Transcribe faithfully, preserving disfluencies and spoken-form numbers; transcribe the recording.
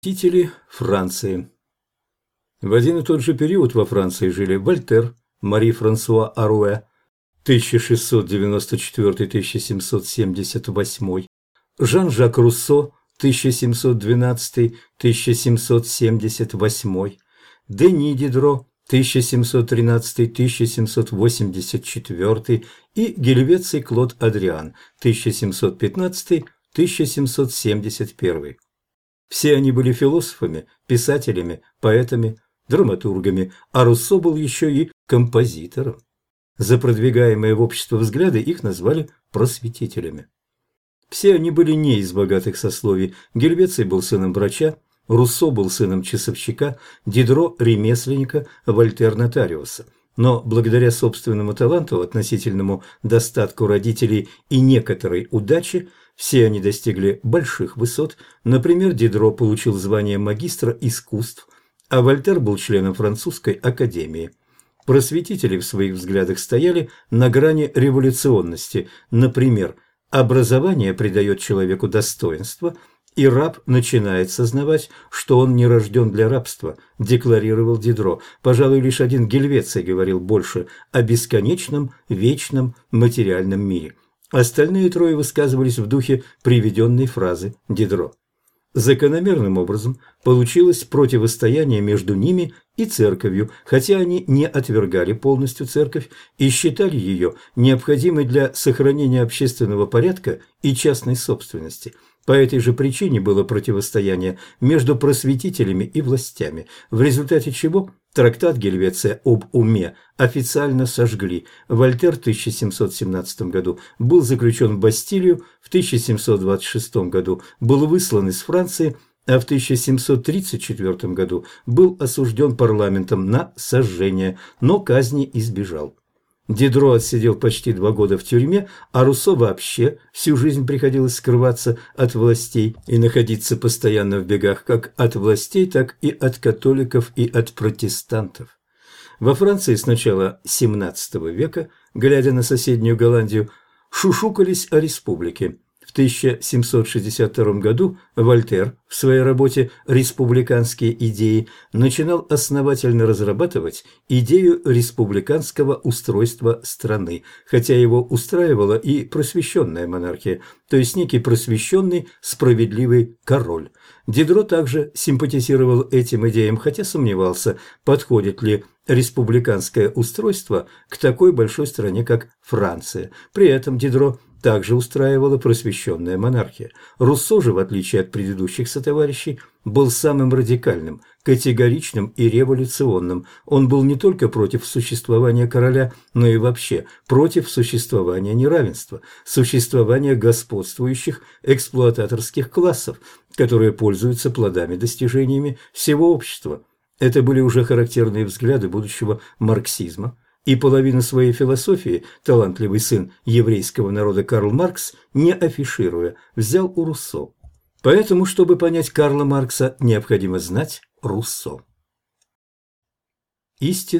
Просветители Франции. В один и тот же период во Франции жили Вольтер, Мари-Франсуа Аруэ, тысяча шестьсот девяносто четвёртый — тысяча семьсот семьдесят восьмой, Жан-Жак Руссо, тысяча семьсот двенадцатый — тысяча семьсот семьдесят восьмой, Дени Дидро, тысяча семьсот тринадцатый — тысяча семьсот восемьдесят четвёртый и Гельвеций Клод Адриан, тысяча семьсот пятнадцатый — тысяча семьсот семьдесят первый. Все они были философами, писателями, поэтами, драматургами, а Руссо был еще и композитором. За продвигаемые в общество взгляды их назвали просветителями. Все они были не из богатых сословий. Гельвеций был сыном врача, Руссо был сыном часовщика, Дидро – ремесленника, Вольтер – нотариуса. Но благодаря собственному таланту, относительному достатку родителей и некоторой удаче, все они достигли больших высот. Например, Дидро получил звание магистра искусств, а Вольтер был членом французской академии. Просветители в своих взглядах стояли на грани революционности. Например, образование придает человеку достоинство, и раб начинает сознавать, что он не рожден для рабства, декларировал Дидро. Пожалуй, лишь один Гельвеций говорил больше о бесконечном, вечном материальном мире. Остальные трое высказывались в духе приведенной фразы Дидро. Закономерным образом получилось противостояние между ними и церковью, хотя они не отвергали полностью церковь и считали ее необходимой для сохранения общественного порядка и частной собственности. По этой же причине было противостояние между просветителями и властями, в результате чего трактат Гельвеция об уме официально сожгли. Вольтер в тысяча семьсот семнадцатом году был заключен в Бастилию, в тысяча семьсот двадцать шестом году был выслан из Франции, а в тысяча семьсот тридцать четвёртом году был осужден парламентом на сожжение, но казни избежал. Дидро отсидел почти два года в тюрьме, а Руссо вообще всю жизнь приходилось скрываться от властей и находиться постоянно в бегах как от властей, так и от католиков и от протестантов. Во Франции с начала семнадцатого века, глядя на соседнюю Голландию, шушукались о республике. В тысяча семьсот шестьдесят втором году Вольтер в своей работе «Республиканские идеи» начинал основательно разрабатывать идею республиканского устройства страны, хотя его устраивала и просвещенная монархия, то есть некий просвещенный справедливый король. Дидро также симпатизировал этим идеям, хотя сомневался, подходит ли республиканское устройство к такой большой стране, как Франция. При этом Дидро также устраивала просвещенная монархия. Руссо же, в отличие от предыдущих сотоварищей, был самым радикальным, категоричным и революционным. Он был не только против существования короля, но и вообще против существования неравенства, существования господствующих эксплуататорских классов, которые пользуются плодами достижениями всего общества. Это были уже характерные взгляды будущего марксизма. И половину своей философии талантливый сын еврейского народа Карл Маркс, не афишируя, взял у Руссо. Поэтому, чтобы понять Карла Маркса, необходимо знать Руссо. Истина